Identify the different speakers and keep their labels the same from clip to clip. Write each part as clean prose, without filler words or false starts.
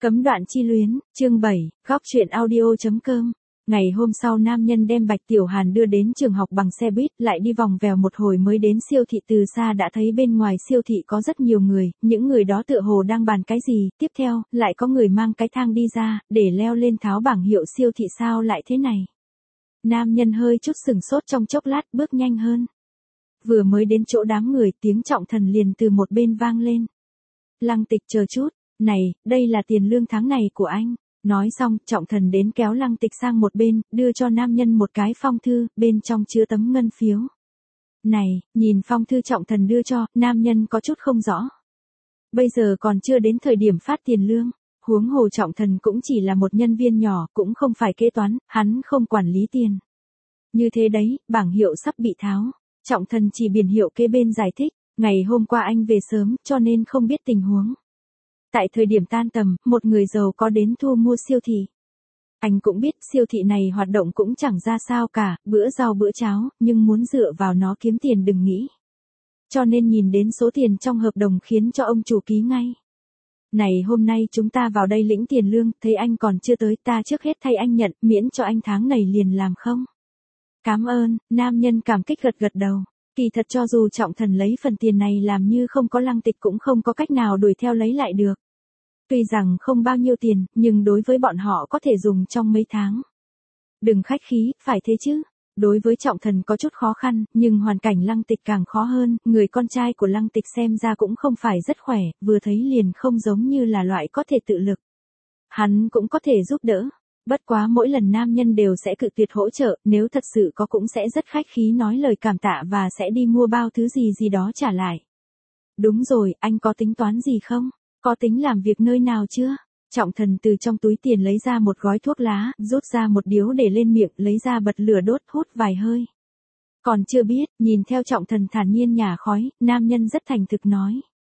Speaker 1: Cấm đoạn chi luyến, chương 7, góc truyện audio.com. Ngày hôm sau nam nhân đem Bạch Tiểu Hàn đưa đến trường học bằng xe buýt, lại đi vòng vèo một hồi mới đến siêu thị. Từ xa đã thấy bên ngoài siêu thị có rất nhiều người, những người đó tựa hồ đang bàn cái gì. Tiếp theo, lại có người mang cái thang đi ra, để leo lên tháo bảng hiệu siêu thị. Sao lại thế này? Nam nhân hơi chút sửng sốt trong chốc lát, bước nhanh hơn. Vừa mới đến chỗ đám người, tiếng Trọng Thần liền từ một bên vang lên. Lăng Tịch, chờ chút. Này, đây là tiền lương tháng này của anh. Nói xong, Trọng Thần đến kéo Lăng Tịch sang một bên, đưa cho nam nhân một cái phong thư, bên trong chứa tấm ngân phiếu. Này, nhìn phong thư Trọng Thần đưa cho, nam nhân có chút không rõ. Bây giờ còn chưa đến thời điểm phát tiền lương. Huống hồ Trọng Thần cũng chỉ là một nhân viên nhỏ, cũng không phải kế toán, hắn không quản lý tiền. Như thế đấy, bảng hiệu sắp bị tháo. Trọng Thần chỉ biển hiệu kế bên giải thích, ngày hôm qua anh về sớm, cho nên không biết tình huống. Tại thời điểm tan tầm, một người giàu có đến thu mua siêu thị. Anh cũng biết siêu thị này hoạt động cũng chẳng ra sao cả, bữa rau bữa cháo, nhưng muốn dựa vào nó kiếm tiền đừng nghĩ. Cho nên nhìn đến số tiền trong hợp đồng khiến cho ông chủ ký ngay. Này, hôm nay chúng ta vào đây lĩnh tiền lương, thấy anh còn chưa tới, ta trước hết thay anh nhận, miễn cho anh tháng này liền làm không? Cảm ơn, nam nhân cảm kích gật gật đầu. Kỳ thật cho dù Trọng Thần lấy phần tiền này làm như không có Lăng Tịch cũng không có cách nào đuổi theo lấy lại được. Tuy rằng không bao nhiêu tiền, nhưng đối với bọn họ có thể dùng trong mấy tháng. Đừng khách khí, phải thế chứ. Đối với Trọng Thần có chút khó khăn, nhưng hoàn cảnh Lăng Tịch càng khó hơn, người con trai của Lăng Tịch xem ra cũng không phải rất khỏe, vừa thấy liền không giống như là loại có thể tự lực. Hắn cũng có thể giúp đỡ. Bất quá mỗi lần nam nhân đều sẽ cự tuyệt hỗ trợ, nếu thật sự có cũng sẽ rất khách khí nói lời cảm tạ và sẽ đi mua bao thứ gì gì đó trả lại. Đúng rồi, anh có tính toán gì không? Có tính làm việc nơi nào chưa? Trọng Thần từ trong túi tiền lấy ra một gói thuốc lá, rút ra một điếu để lên miệng, lấy ra bật lửa đốt, hút vài hơi. Còn chưa biết, nhìn theo Trọng Thần thản nhiên nhả khói, nam nhân rất thành thực nói.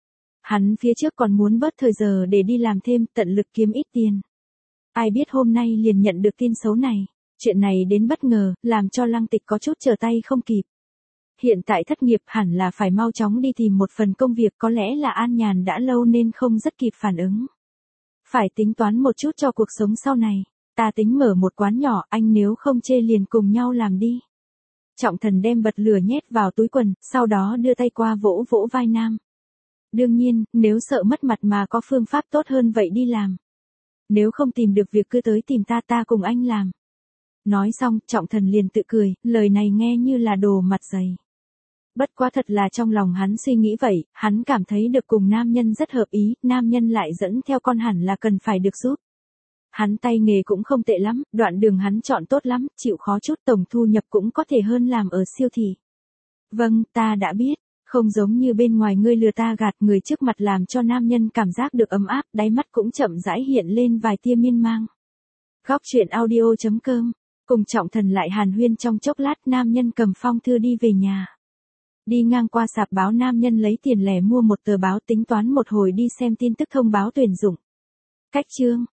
Speaker 1: Hắn phía trước còn muốn bớt thời giờ để đi làm thêm, tận lực kiếm ít tiền. Ai biết hôm nay liền nhận được tin xấu này. Chuyện này đến bất ngờ, làm cho Lăng Tịch có chút trở tay không kịp. Hiện tại thất nghiệp hẳn là phải mau chóng đi tìm một phần công việc, có lẽ là an nhàn đã lâu nên không rất kịp phản ứng. Phải tính toán một chút cho cuộc sống sau này. Ta tính mở một quán nhỏ, anh nếu không chê liền cùng nhau làm đi. Trọng Thần đem bật lửa nhét vào túi quần, sau đó đưa tay qua vỗ vỗ vai nam. Đương nhiên, nếu sợ mất mặt mà có phương pháp tốt hơn vậy đi làm. Nếu không tìm được việc cứ tới tìm ta, ta cùng anh làm. Nói xong, Trọng Thần liền tự cười, lời này nghe như là đồ mặt dày. Bất quá thật là trong lòng hắn suy nghĩ vậy, hắn cảm thấy được cùng nam nhân rất hợp ý, nam nhân lại dẫn theo con hẳn là cần phải được giúp. Hắn tay nghề cũng không tệ lắm, đoạn đường hắn chọn tốt lắm, chịu khó chút tổng thu nhập cũng có thể hơn làm ở siêu thị. Vâng, ta đã biết. Không giống như bên ngoài ngươi lừa ta gạt, người trước mặt làm cho nam nhân cảm giác được ấm áp, đáy mắt cũng chậm rãi hiện lên vài tia miên man. Góc truyện audio.com. Cùng Trọng Thần lại hàn huyên trong chốc lát, nam nhân cầm phong thư đi về nhà. Đi ngang qua sạp báo, nam nhân lấy tiền lẻ mua một tờ báo, tính toán một hồi đi xem tin tức thông báo tuyển dụng. Cách chương.